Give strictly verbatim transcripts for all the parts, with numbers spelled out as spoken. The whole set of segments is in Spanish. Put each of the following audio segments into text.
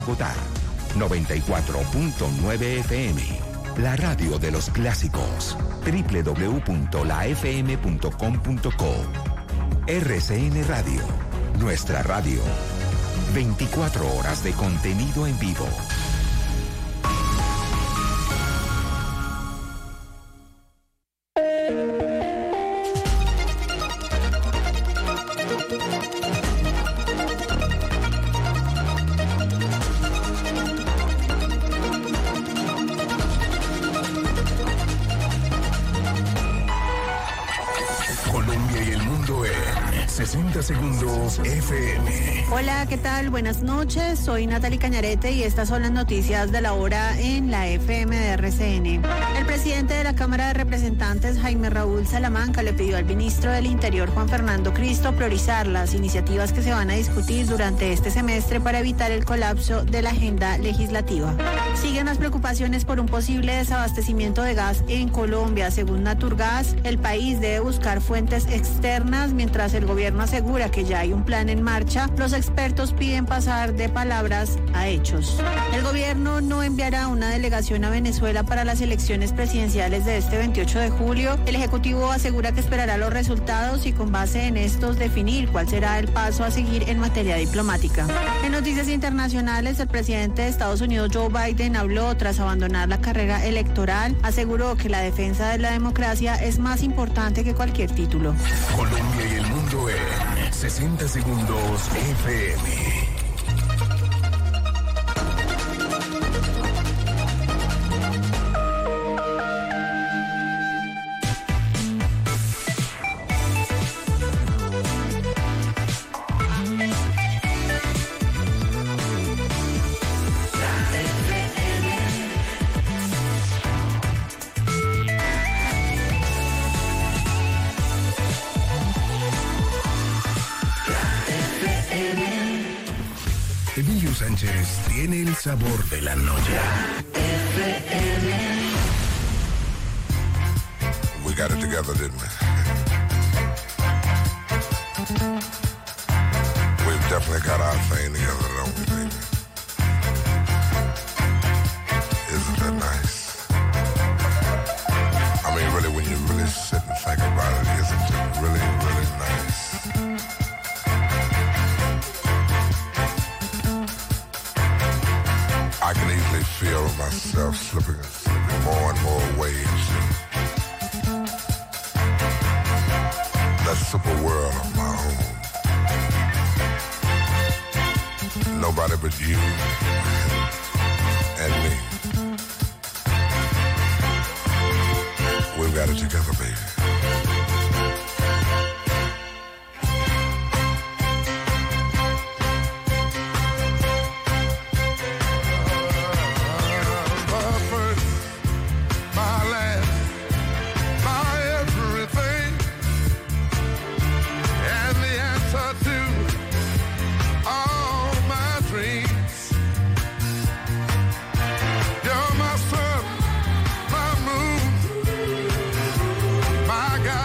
Bogotá, noventa y cuatro punto nueve F M, la radio de los clásicos, doble u doble u doble u punto la f m punto com punto co. R C N Radio, nuestra radio, veinticuatro horas de contenido en vivo. sesenta segundos F M. Hola, ¿qué tal? Buenas noches. Soy Natalie Cañarete y estas son las noticias de la hora en la F M de R C N. El presidente de la Cámara de Representantes, Jaime Raúl Salamanca, le pidió al ministro del Interior, Juan Fernando Cristo, priorizar las iniciativas que se van a discutir durante este semestre para evitar el colapso de la agenda legislativa. Siguen las preocupaciones por un posible desabastecimiento de gas en Colombia. Según Naturgas, el país debe buscar fuentes externas mientras el gobierno asegura que ya hay un plan en marcha. Los expertos piden pasar de palabras a hechos. El gobierno no enviará una delegación a Venezuela para las elecciones presidenciales de este veintiocho de julio. El Ejecutivo asegura que esperará los resultados y con base en estos definir cuál será el paso a seguir en materia diplomática. En noticias internacionales, el presidente de Estados Unidos, Joe Biden, habló tras abandonar la carrera electoral. Aseguró que la defensa de la democracia es más importante que cualquier título. Colombia y el mundo en sesenta segundos F M. Emilio Sánchez tiene el sabor de la noche. We got it together, didn't we? We've definitely got our thing together, don't we, baby? Isn't that nice? I mean, really, when you really sit and think about it, isn't it really, really nice? I can easily feel myself slipping, slipping more and more away into that super world of my own. Nobody but you and me. We've got it together, baby. My God.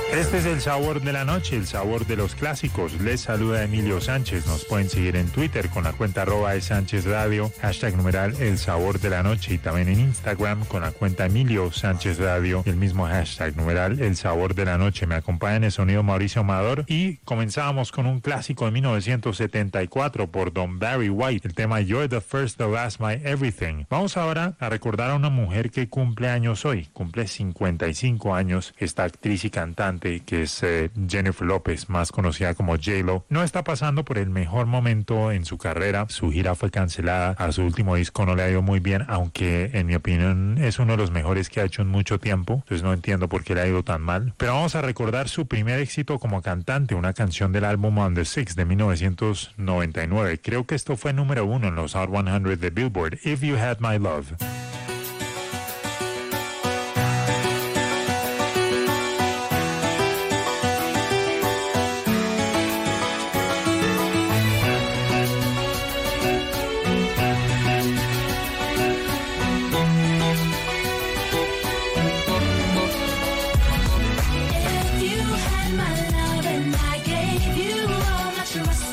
Este es el sabor de la noche, el sabor de los clásicos. Les saluda Emilio Sánchez. Nos pueden seguir en Twitter con la cuenta arroba de Sánchez Radio, hashtag numeral el sabor de la noche, y también en Instagram con la cuenta Emilio Sánchez Radio, el mismo hashtag numeral el sabor de la noche. Me acompaña en el sonido Mauricio Amador y comenzamos con un clásico de mil novecientos setenta y cuatro por Don Barry White, el tema You're the First, the Last, My Everything. Vamos ahora a recordar a una mujer que cumple años hoy, cumple cincuenta y cinco años, esta actriz y cantante que es eh, Jennifer López, más conocida como J-Lo. No está pasando por el mejor momento en su carrera, su gira fue cancelada, a su último disco no le ha ido muy bien, aunque en mi opinión es uno de los mejores que ha hecho en mucho tiempo, entonces no entiendo por qué le ha ido tan mal. Pero vamos a recordar su primer éxito como cantante, una canción del álbum On the Six de mil novecientos noventa y nueve. Creo que esto fue número uno en los Hot cien de Billboard, If You Had My Love.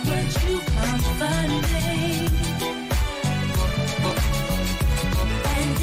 And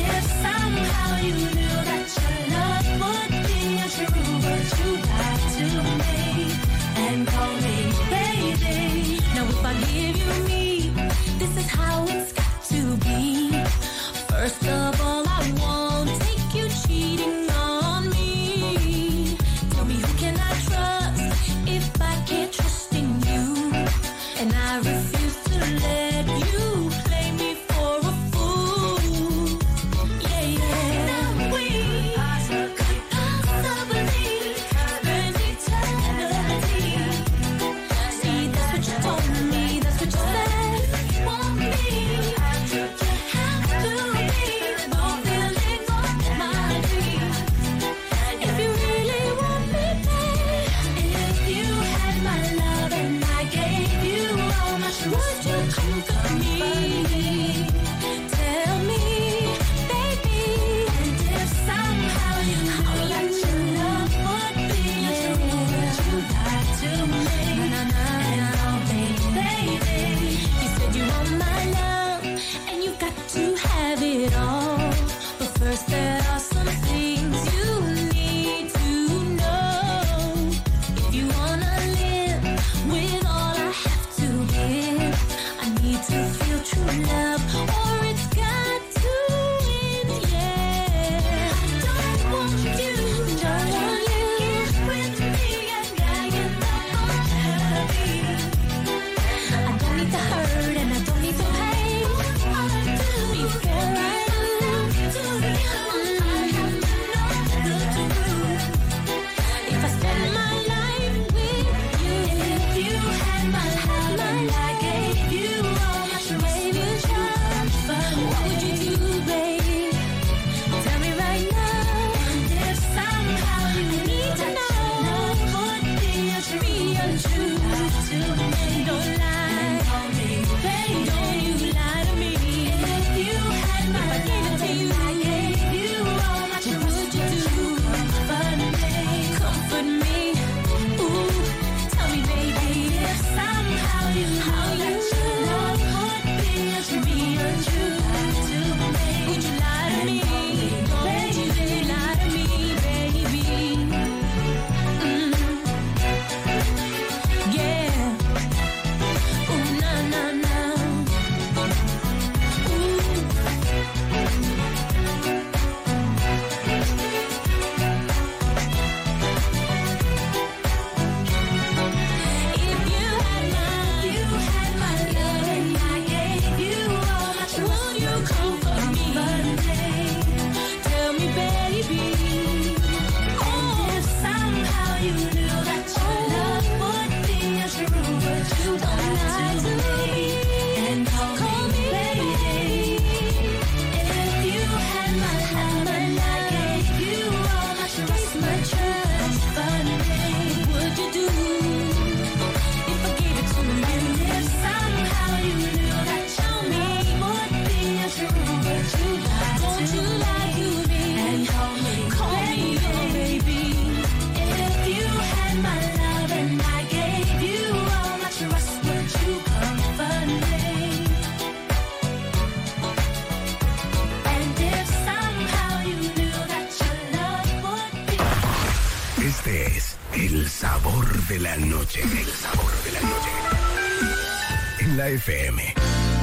Este es el sabor de la noche. El sabor de la noche. En la F M.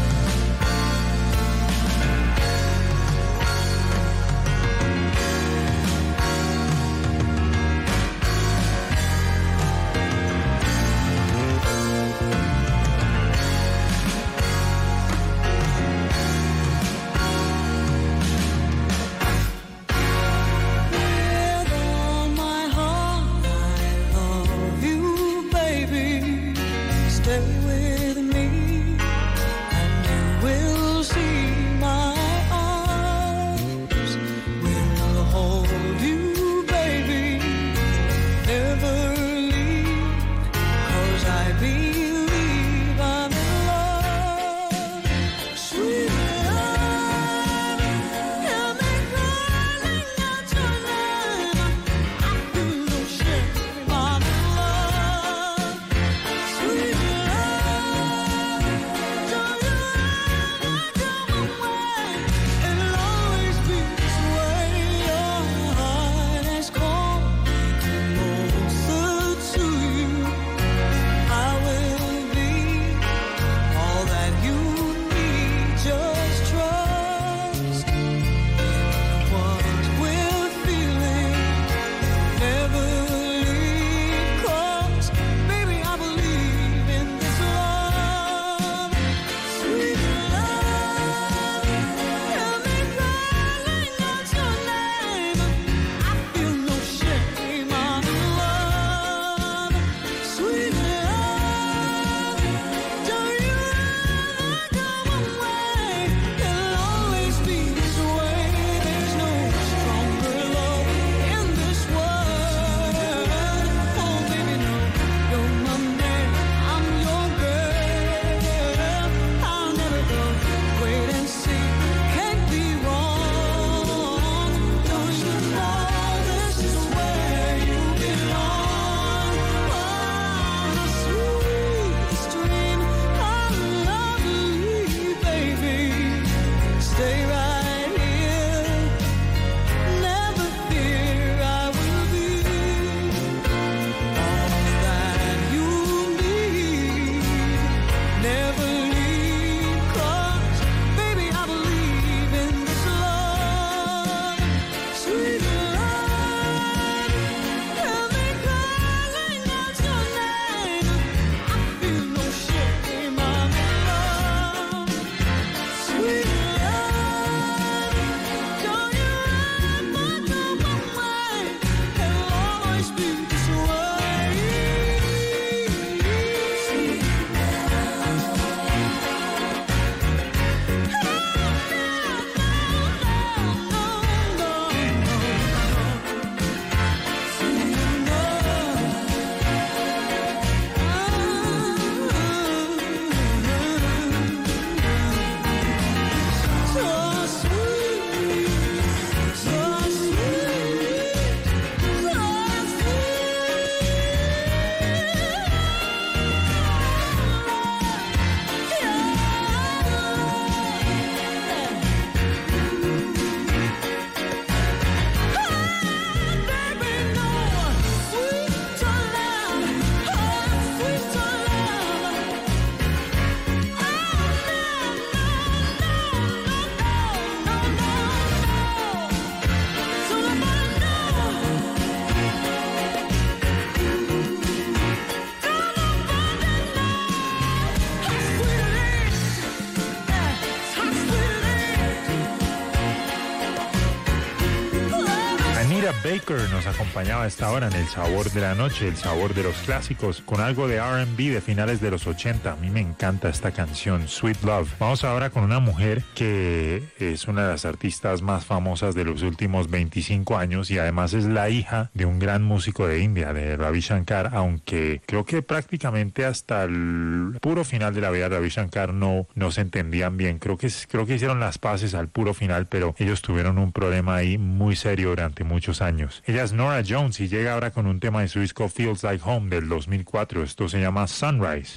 Baker nos acompañaba a esta hora en El Sabor de la Noche, el sabor de los clásicos, con algo de R and B de finales de los ochenta. A mí me encanta esta canción, Sweet Love. Vamos ahora con una mujer que es una de las artistas más famosas de los últimos veinticinco años y además es la hija de un gran músico de India, de Ravi Shankar, aunque creo que prácticamente hasta el puro final de la vida de Ravi Shankar no, no se entendían bien. Creo que, creo que hicieron las paces al puro final, pero ellos tuvieron un problema ahí muy serio durante muchos años. Ella es Norah Jones y llega ahora con un tema de su disco Feels Like Home del dos mil cuatro. Esto se llama Sunrise.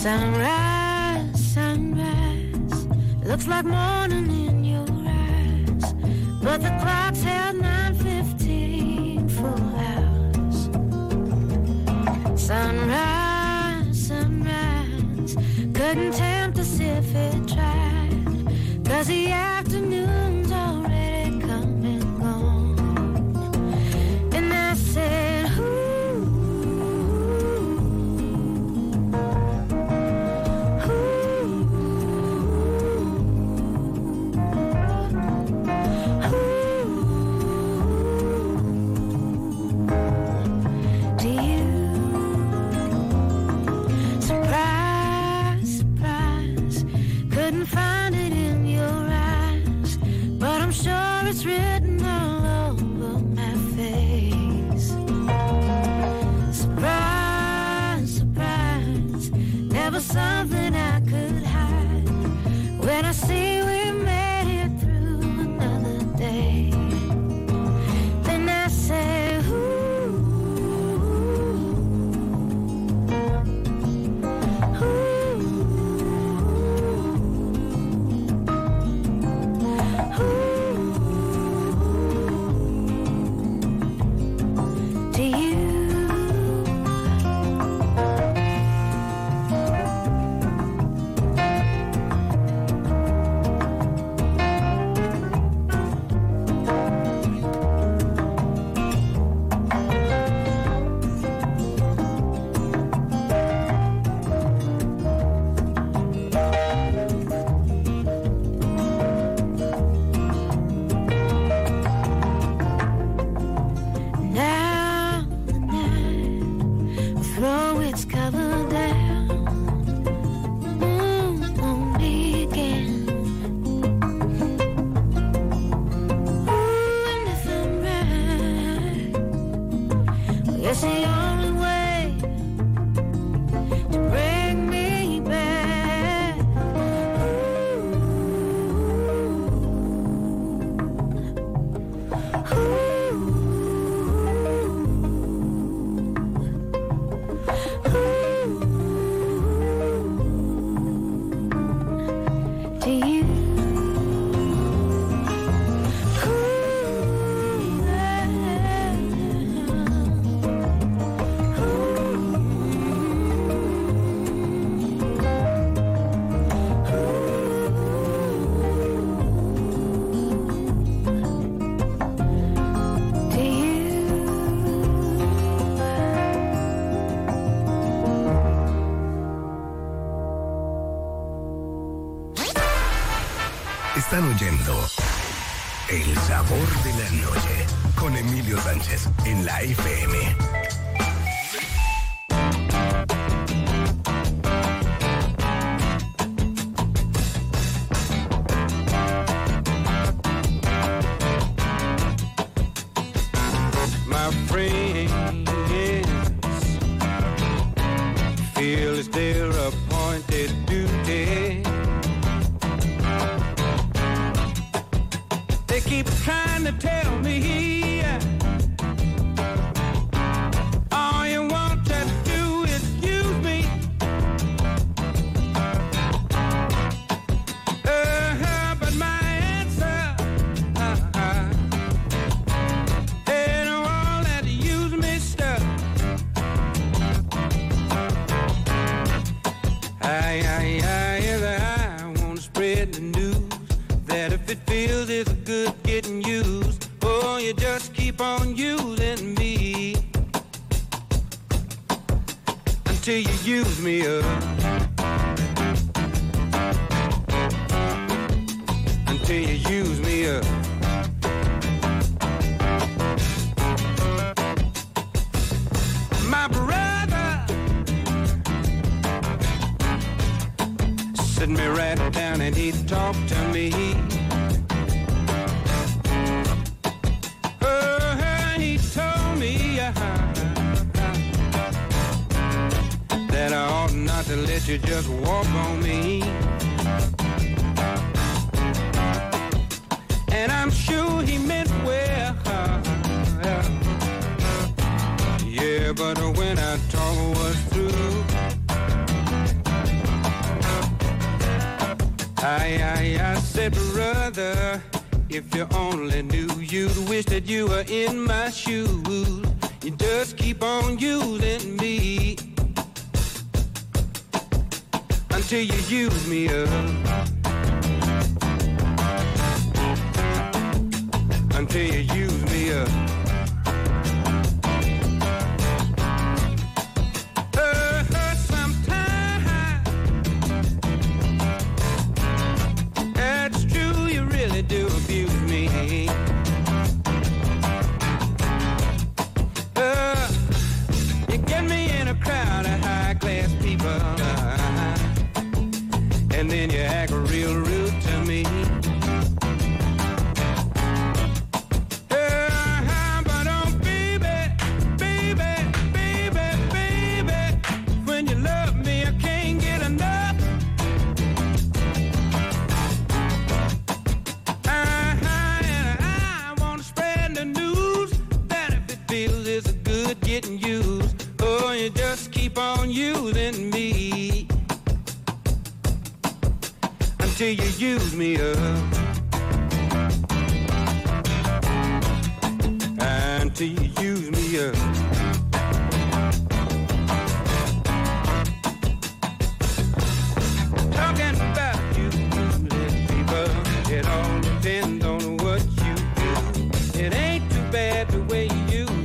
Sunrise, sunrise, looks like morning in your eyes, but the clock's held nine fifteen full hours. Sunrise, sunrise, couldn't tempt us if it tried, 'cause the afternoon's already come and gone. And I said, ooh, find it in your eyes, but I'm sure it's written all over my face. Surprise, surprise, never something I could hide. When I see we made it through another day, then I say, ooh, ooh. Están oyendo El Sabor de la Noche con Emilio Sánchez en la F M. My friends feel it's their appointed duty. They keep trying to tell me all you want to do is use me. Uh-huh, but my answer, uh-huh, ain't all that use me stuff. I, I, I, I want to spread the news that if it feels it's good getting used, oh, you just keep on using me until you use me up, until you use me up. My brother sit me right down and he'd talk to me. Oh, he told me uh, that I ought not to let you just walk on me. And I'm sure he meant well. Yeah, but when our talk was through, together. If you only knew, you'd wish that you were in my shoes. You just keep on using me until you use me up. Until you use me up. Do abuse me. Uh, you get me in a crowd of high class people, uh, and then you act real rude to me. Uh, but oh baby, baby, baby, baby, when you love me I can't get enough. Getting used, oh, you just keep on using me until you use me up, until you use me up. Talking about you, people, it all depends on what you do. It ain't too bad the way you use.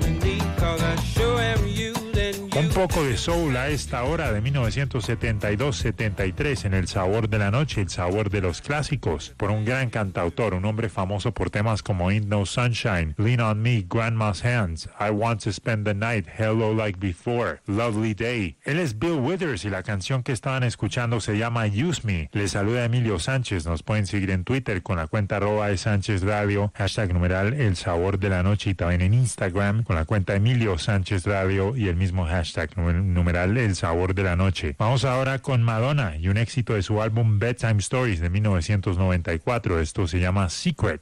Un poco de soul a esta hora de mil novecientos setenta y dos setenta y tres en El Sabor de la Noche, el sabor de los clásicos, por un gran cantautor, un hombre famoso por temas como Ain't No Sunshine, Lean on Me, Grandma's Hands, I Want to Spend the Night, Hello Like Before, Lovely Day. Él es Bill Withers y la canción que estaban escuchando se llama Use Me. Les saluda Emilio Sánchez. Nos pueden seguir en Twitter con la cuenta arroba de Sánchez Radio, hashtag numeral El Sabor de la Noche, y también en Instagram con la cuenta Emilio Sánchez Radio y el mismo hashtag numeral El Sabor de la Noche. Vamos ahora con Madonna y un éxito de su álbum Bedtime Stories de mil novecientos noventa y cuatro. Esto se llama Secret.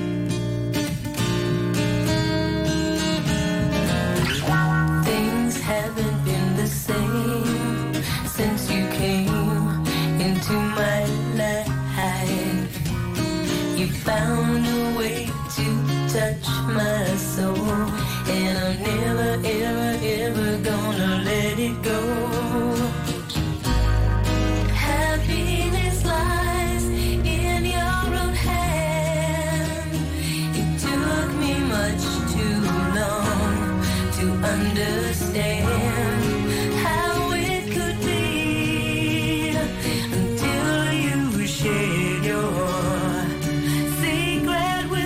Things haven't been the same since you came into my life. You found a way to touch my soul, and I'm never, ever, ever gonna let it go. Happiness lies in your own hand. It took me much too long to understand how it could be until you shared your secret with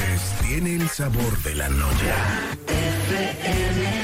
Sánchez tiene el sabor de la noche. F M.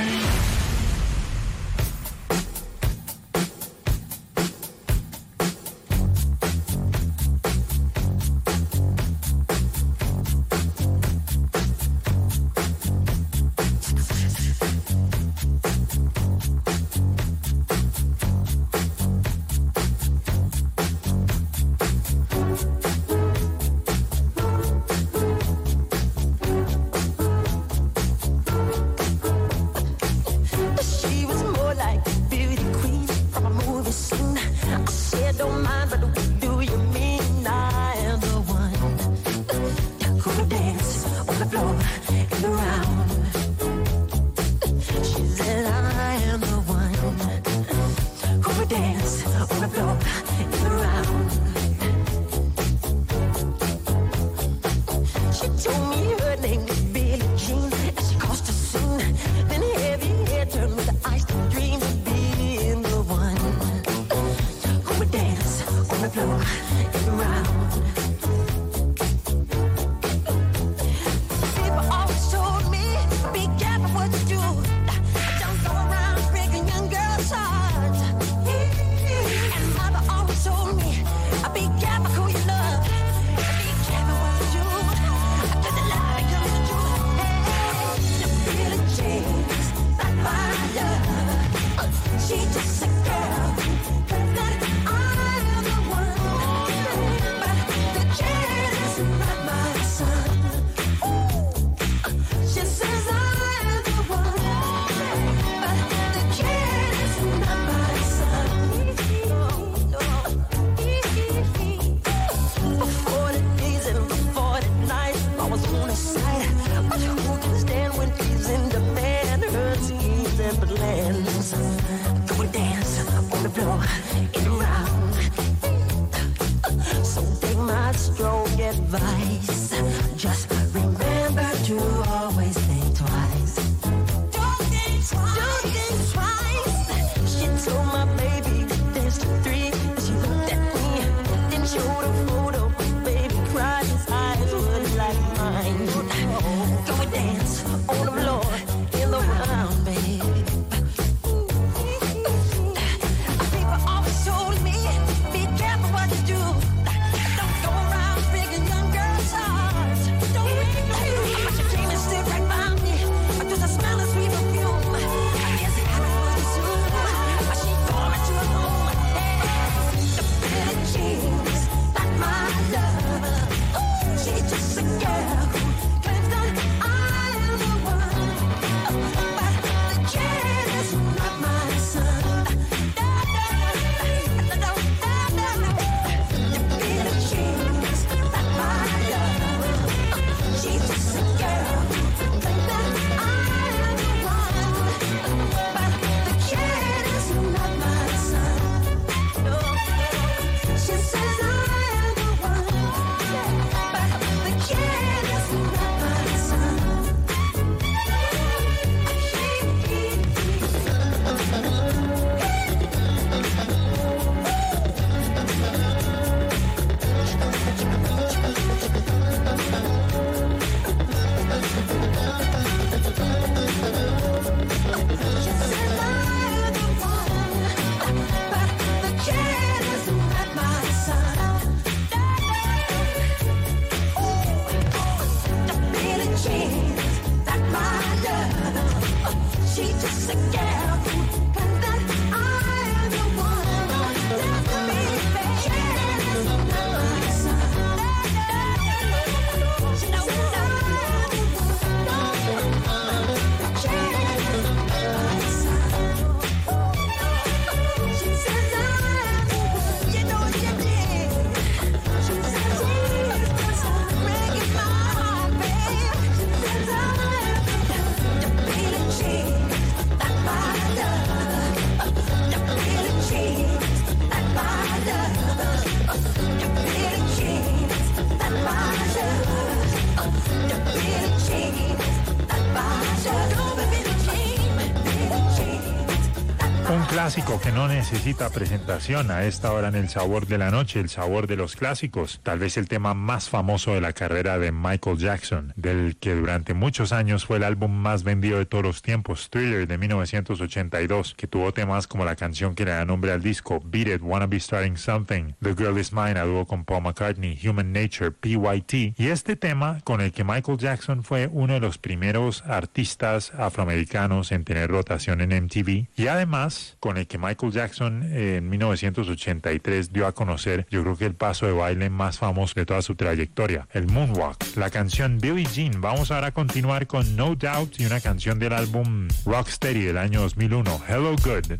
clásico que no necesita presentación a esta hora en El Sabor de la Noche, el sabor de los clásicos. Tal vez el tema más famoso de la carrera de Michael Jackson, del que durante muchos años fue el álbum más vendido de todos los tiempos, Thriller de mil novecientos ochenta y dos, que tuvo temas como la canción que le da nombre al disco, Beat It, Wanna Be Starting Something, The Girl Is Mine, a dúo con Paul McCartney, Human Nature, P Y T, y este tema con el que Michael Jackson fue uno de los primeros artistas afroamericanos en tener rotación en M T V, y además con el que Michael Jackson eh, en mil novecientos ochenta y tres dio a conocer, yo creo que el paso de baile más famoso de toda su trayectoria, el Moonwalk, la canción Billie Jean. Vamos ahora a continuar con No Doubt y una canción del álbum Rocksteady del año dos mil uno, Hello Good.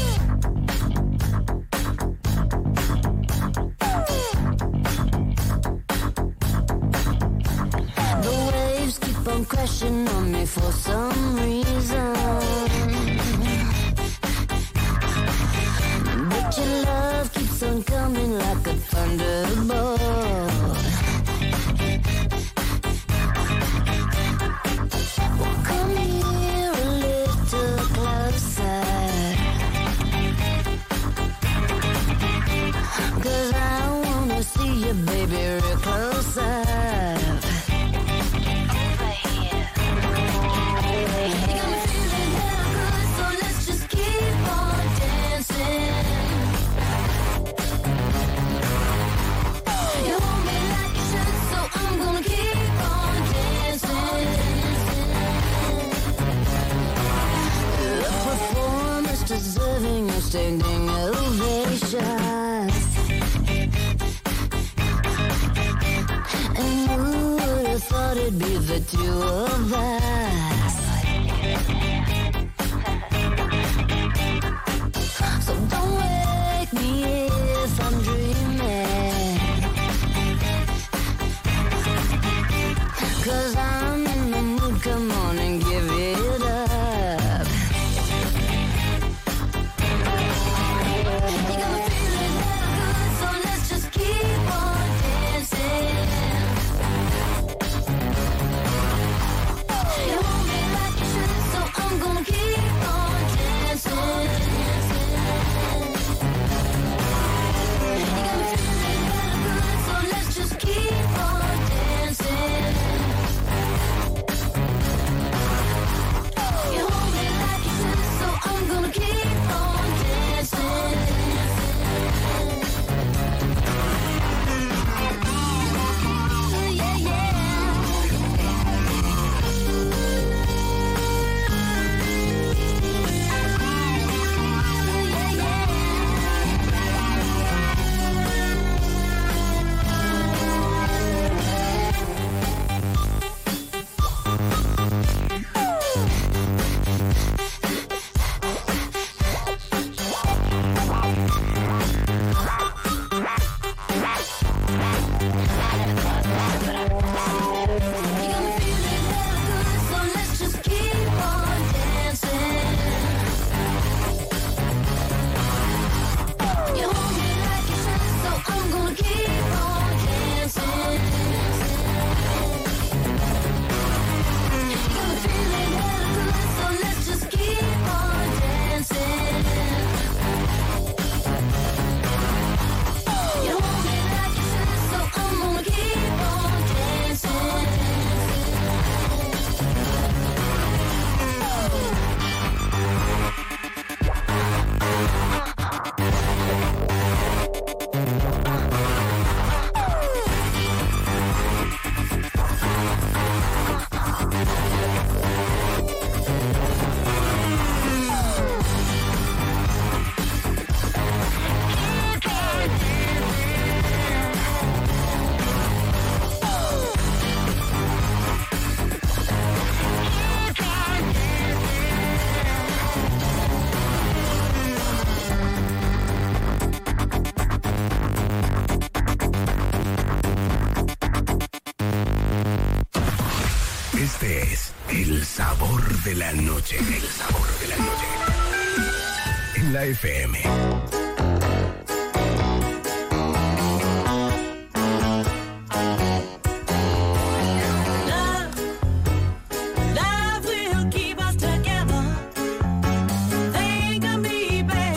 The waves keep on crashing on me for some reason. But your love keeps on coming like a thunderbolt. Well, come here a little closer, 'cause I wanna see you, baby, real close up. Deserving a standing ovation. And who would have thought it'd be the two of us? So don't wake me if I'm dreaming, 'cause I'm in the mood, come on and give it up. Este es El Sabor de la Noche. El Sabor de la Noche. En la F M. Love will keep us together. Think of me, baby.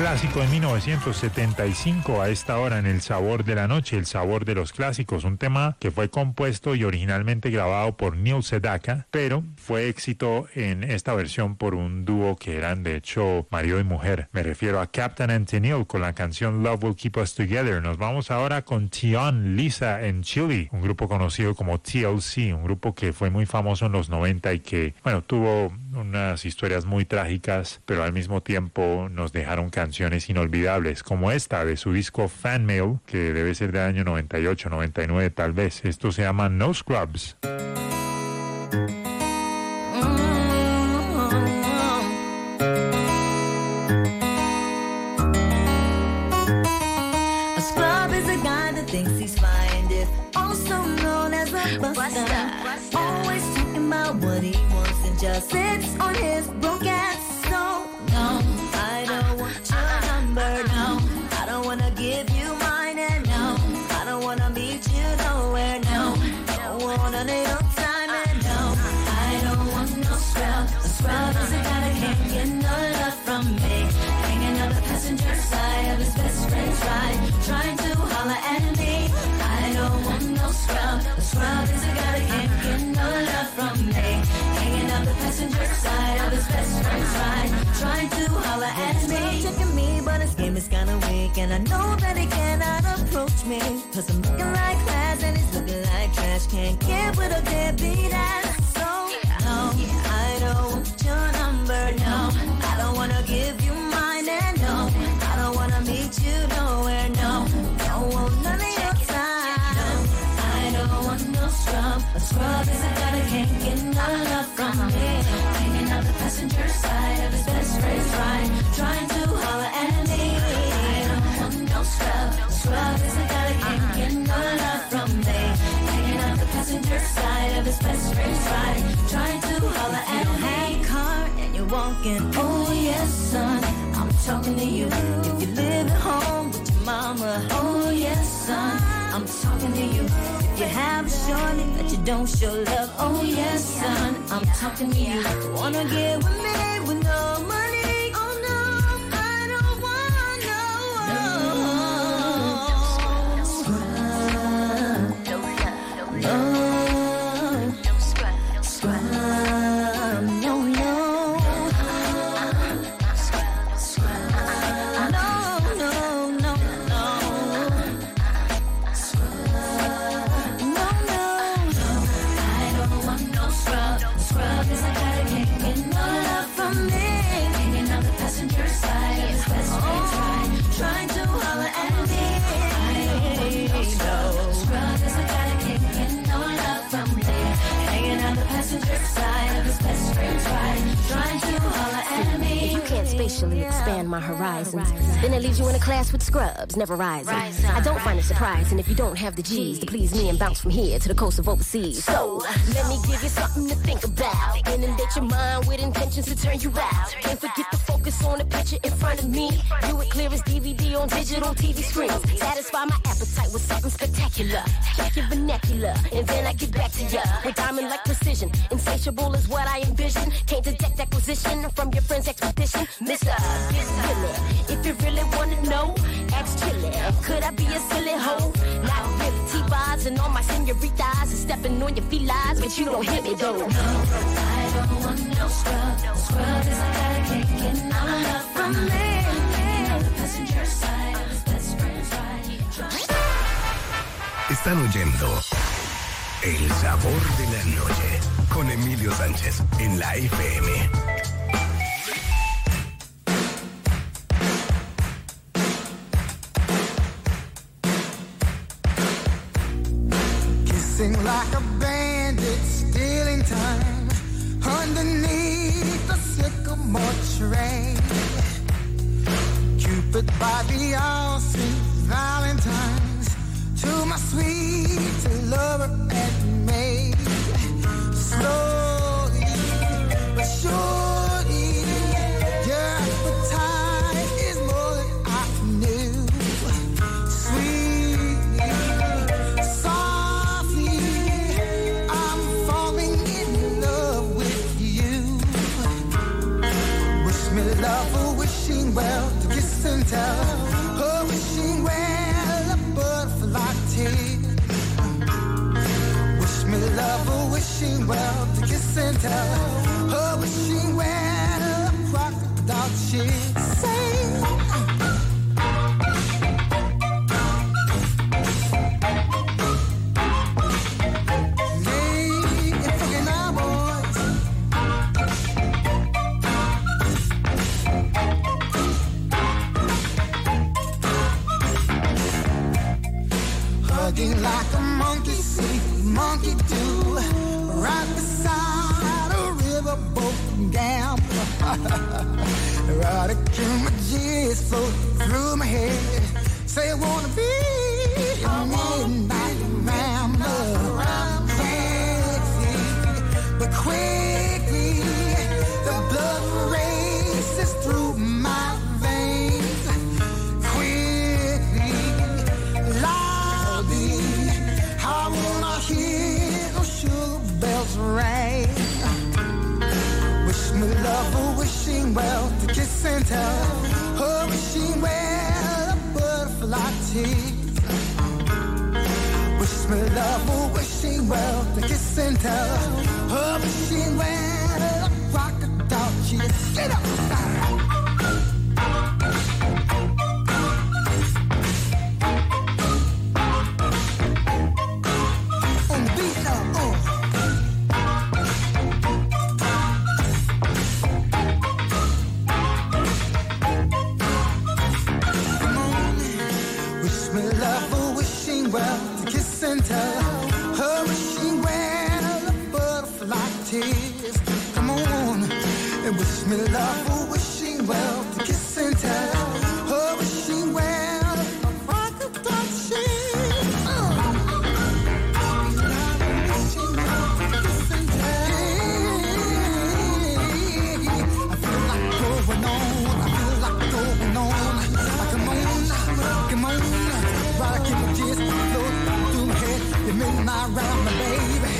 clásico de mil novecientos setenta y cinco a esta hora en El Sabor de la Noche, El Sabor de los Clásicos, un tema que fue compuesto y originalmente grabado por Neil Sedaka, pero fue éxito en esta versión por un dúo que eran de hecho marido y mujer. Me refiero a Captain and Tennille con la canción Love Will Keep Us Together. Nos vamos ahora con Tion, Lisa and Chili, un grupo conocido como T L C, un grupo que fue muy famoso en los noventa y que, bueno, tuvo unas historias muy trágicas, pero al mismo tiempo nos dejaron canciones inolvidables, como esta de su disco Fan Mail, que debe ser del año noventa y ocho, noventa y nueve tal vez. Esto se llama No Scrubs. A scrub is a guy that thinks he's fine, if also known as a buster. Always talking about what he wants and just sits on his broke ass. So no, I don't want your number, no. I don't wanna give you mine, and no, I don't wanna meet you nowhere, no. Don't wanna need no time, and no, I don't want no scrub. A scrub is a guy that can't get no love from me. Hanging on the passenger side of his best friend's ride, trying to holler at me. I don't want no scrub. A scrub is a guy that can't get no love from me. Hanging on the passenger side of his best friend's ride, trying to holler at me. Checking me, but his game is kinda weak, and I know that he cannot approach me, cause I'm looking like class and he's looking like trash. Can't get with a deadbeat ass. So no, I don't want your number, no. I don't wanna give you mine, and no, I don't wanna meet you nowhere, no. Don't want none of your time, no. I don't want no scrub. A scrub is a guy that can't get no love from me. Hanging on the passenger side of his best friend's ride, trying to holler at me. I don't want no scrub. A scrub is a guy that can't get no love from me. Hanging on the passenger side of his best friend's ride, trying to holler at me. Hey, car, and you're walking. Oh yes, son, I'm talking to you. If you live at home with your mama. Oh yes, son, I'm talking to you. If you have a shorty that you don't show love. Oh yes, son, I'm talking to you. Wanna get with me with no money? Oh no, I don't want no scrub. No, scrub, scrub, no, no. Spatially expand my horizons. Then it leaves you in a class with scrubs, never rising. I don't find it surprising if you don't have the G's to please me and bounce from here to the coast of overseas. So let me give you something to think about. Inundate your mind with intentions to turn you out. Don't forget to focus on the picture in front of me. View it clear as D V D on digital T V screens. Satisfy my appetite with something spectacular. Check your vernacular, and then I get back to ya with diamond-like precision. Insatiable is what I envision. Can't detect acquisition from your friend's expedition. Mister Really, if you really wanna know, ask Chili. Could I be a silly hoe? Not really. T-bars and all my senoritas and stepping on your felines, but you don't hit me though. No, I don't want no scrub. No scrub is a guy that can't get no love from me. On the passenger side of his best friend's ride. Están oyendo El Sabor de la Noche con Emilio Sánchez en la F M. Like a bandit stealing time underneath the sycamore tree. Cupid by the all-sweet Valentine's to my sweet lover and me. Slowly but surely, your appetite is more than I knew. Sweet, softly, I'm falling in love with you. Wish me love for wishing well to kiss kiss and tell. Oh, wishing well a butterfly tear. Wish me love, oh, wishing well to kiss and tell. Oh, wishing well a crocodile tear. Say. Like a monkey see, monkey do, right beside a riverboat gamble. Right again, my G's float through my head. Say I wanna be a midnight rambler, sexy, but quickly the blood races through my veins. Quickly, loudly, I wanna hear those sugar bells ring. Wish me love, oh, wishing well to kiss and tell. Oh, wishing well a butterfly tease. Wish me love, oh, wishing well to kiss and tell. Oh, wishing well a crocodile cheese. Get up, well to kiss and tell. Her wishing well a butterfly tears. Come on, and wish me love, oh, wishing well to kiss and tell. Her wishing well a crocodile tears. Uh. Wishing well to kiss and tell. I feel like going on, I feel like going on. Come on, come on, rock in my chest. You make my round, my baby.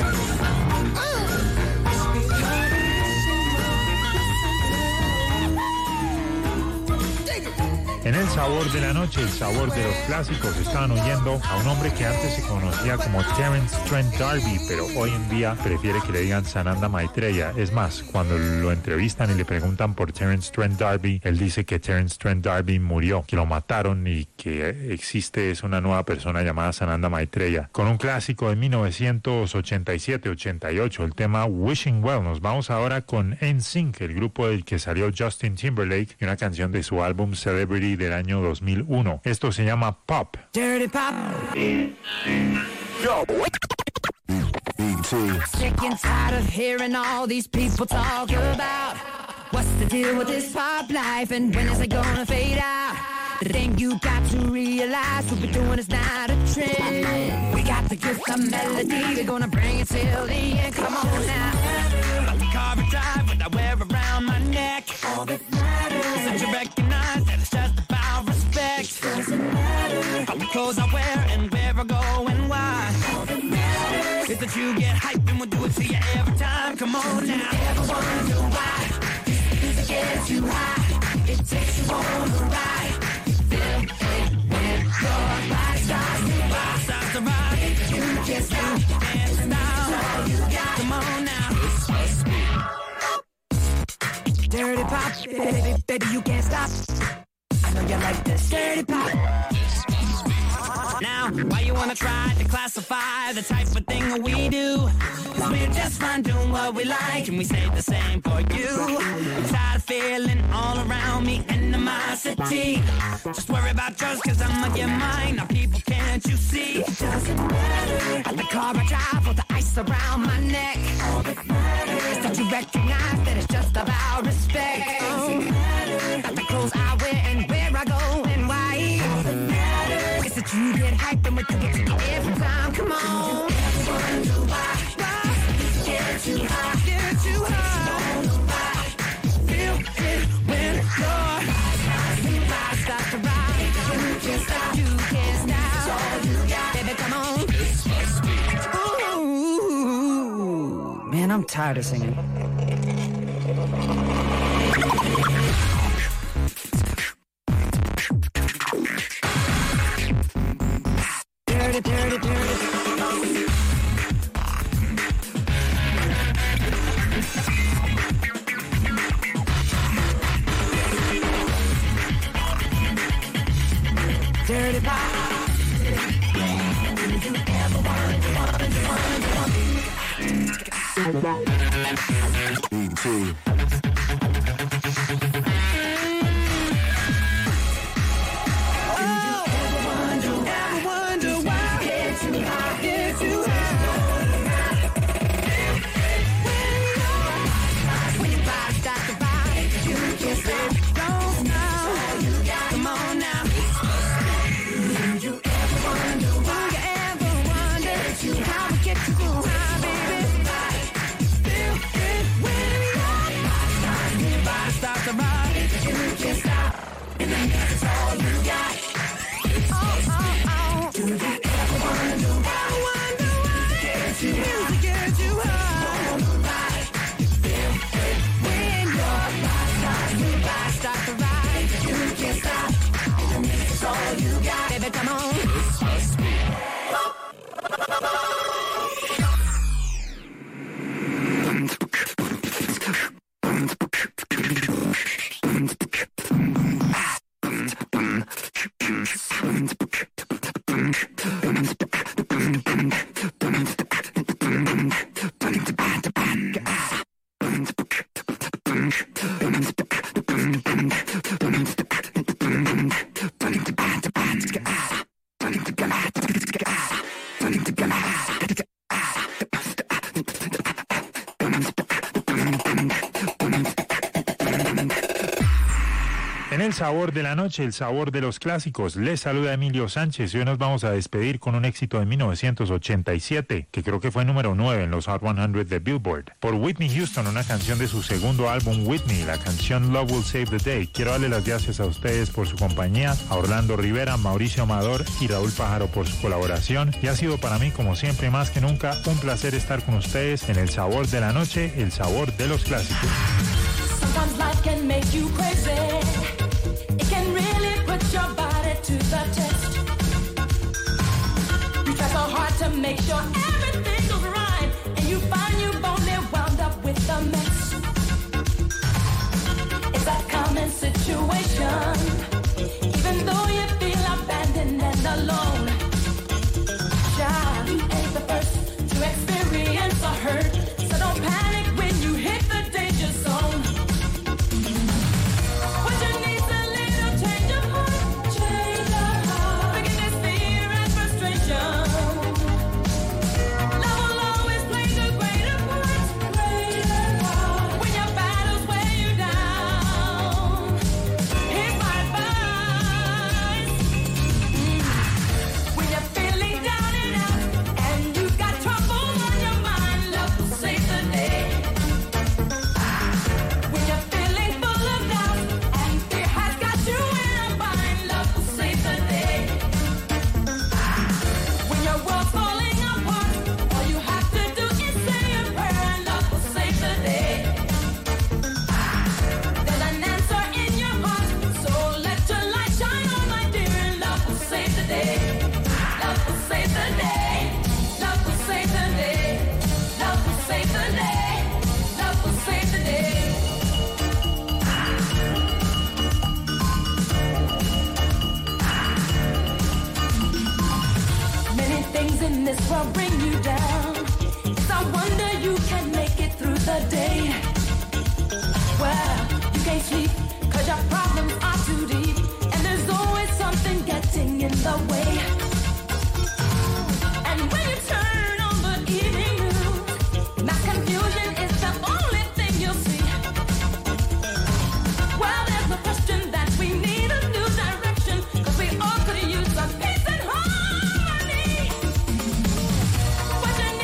En el sabor de la noche, el sabor de los clásicos, estaban oyendo a un hombre que antes se conocía como Terence Trent D'Arby, pero hoy en día prefiere que le digan Sananda Maitreya. Es más, cuando lo entrevistan y le preguntan por Terence Trent D'Arby, él dice que Terence Trent D'Arby murió, que lo mataron y que existe es una nueva persona llamada Sananda Maitreya. Con un clásico de mil novecientos ochenta y siete ochenta y ocho, el tema Wishing Well. Nos vamos ahora con N Sync, el grupo del que salió Justin Timberlake, y una canción de su álbum Celebrity del año dos mil uno. Esto se llama Pop. Dirty Pop. Yo. Sick and tired of hearing all these people talk about what's the deal with this pop life and when is it gonna fade out. The thing you got to realize, what we're doing is not a trend. We got the gift of melody, we're gonna bring it till the end. Come on now. Got the car I drive, what I wear around my neck. All that matters is that you recognize that it's just about respect. It doesn't matter all the clothes I wear and where I go and why. All that matters is that you get hyped and we'll do it to you every time. Come on now. Ever wonder why this music gets you high? It takes you on a ride. You feel it when your body starts to rock. Starts to rock. You can't stop. Dance now. Come on now. This must be Dirty Pop, baby, baby, you can't stop. I know you like this. Dirty Pop. Now, why you wanna try to classify the type of thing we do? Cause we're just fine doing what we like, and we say the same for you. I'm tired of feeling all around me animosity. Just worry about yours, cause I'm on your mind. Now, people, can't you see? It doesn't matter the car I drive or the ice around my neck. All that matters is that you recognize that it's just about respect. It doesn't matter about the clothes I wear and where I go and why. All that matters is that you get hyped and we do it to you every time. Come on. Never wonder why. Get too high. Get too high. Feel it when you're ride, stop to ride. You can't stop. You can't stop. Baby, come on. This must be. Ooh, man, I'm tired of singing. El sabor de la noche, el sabor de los clásicos. Les saluda Emilio Sánchez y hoy nos vamos a despedir con un éxito de mil novecientos ochenta y siete, que creo que fue número nueve en los Hot cien de Billboard. Por Whitney Houston, una canción de su segundo álbum Whitney, la canción Love Will Save the Day. Quiero darle las gracias a ustedes por su compañía, a Orlando Rivera, Mauricio Amador y Raúl Pájaro por su colaboración. Y ha sido para mí, como siempre, más que nunca, un placer estar con ustedes en el sabor de la noche, el sabor de los clásicos. Sometimes life can make you crazy. It can really put your body to the test. You try so hard to make sure everything goes right, and you find you've only wound up with a mess. It's a common situation, even though you feel abandoned and alone. Child, you ain't the first to experience a hurt, so don't panic when you hit the danger zone. This will bring you down. It's a wonder you can make it through the day. Well, you can't sleep cause your problems are too deep, and there's always something getting in the way. And when you turn on the evening news, mass confusion is the only thing you'll see. Well, there's no question that we need a new direction, cause we all could use some peace and harmony. What you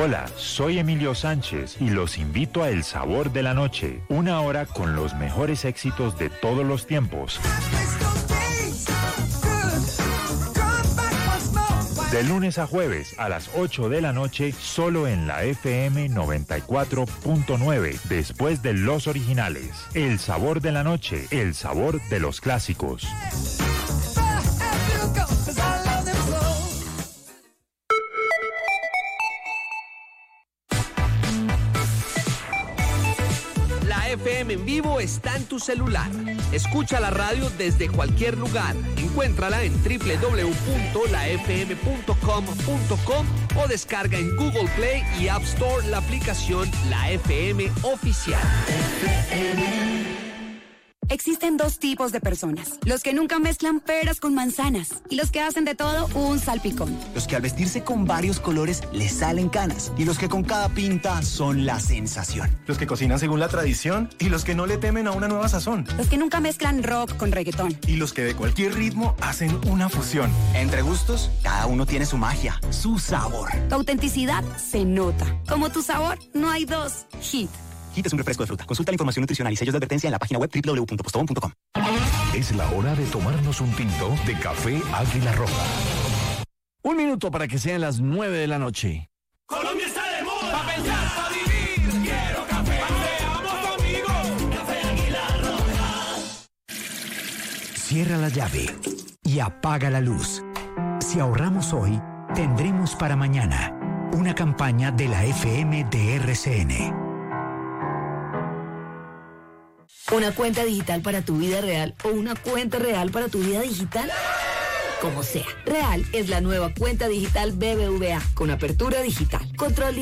Hola, soy Emilio Sánchez y los invito a El Sabor de la Noche, una hora con los mejores éxitos de todos los tiempos. De lunes a jueves a las ocho de la noche, solo en la F M noventa y cuatro punto nueve, después de los originales. El Sabor de la Noche, el sabor de los clásicos. F M en vivo está en tu celular. Escucha la radio desde cualquier lugar. Encuéntrala en doble u doble u doble u punto la f m punto com punto com o descarga en Google Play y App Store la aplicación La F M Oficial. Existen dos tipos de personas. Los que nunca mezclan peras con manzanas y los que hacen de todo un salpicón. Los que al vestirse con varios colores les salen canas y los que con cada pinta son la sensación. Los que cocinan según la tradición y los que no le temen a una nueva sazón. Los que nunca mezclan rock con reggaetón. Y los que de cualquier ritmo hacen una fusión. Entre gustos, cada uno tiene su magia, su sabor. Tu autenticidad se nota. Como tu sabor, no hay dos. Hit. Hit es un refresco de fruta. Consulta la información nutricional y sellos de advertencia en la página web doble u doble u doble u punto postobón punto com. Es la hora de tomarnos un tinto de café Águila Roja. Un minuto para que sean las nueve de la noche. Colombia está de moda. Pa' pensar, pa' vivir. Quiero café. Paseamos conmigo. Café Águila Roja. Cierra la llave y apaga la luz. Si ahorramos hoy, tendremos para mañana. Una campaña de la F M de R C N. ¿Una cuenta digital para tu vida real o una cuenta real para tu vida digital? Como sea, Real es la nueva cuenta digital B B V A con apertura digital, control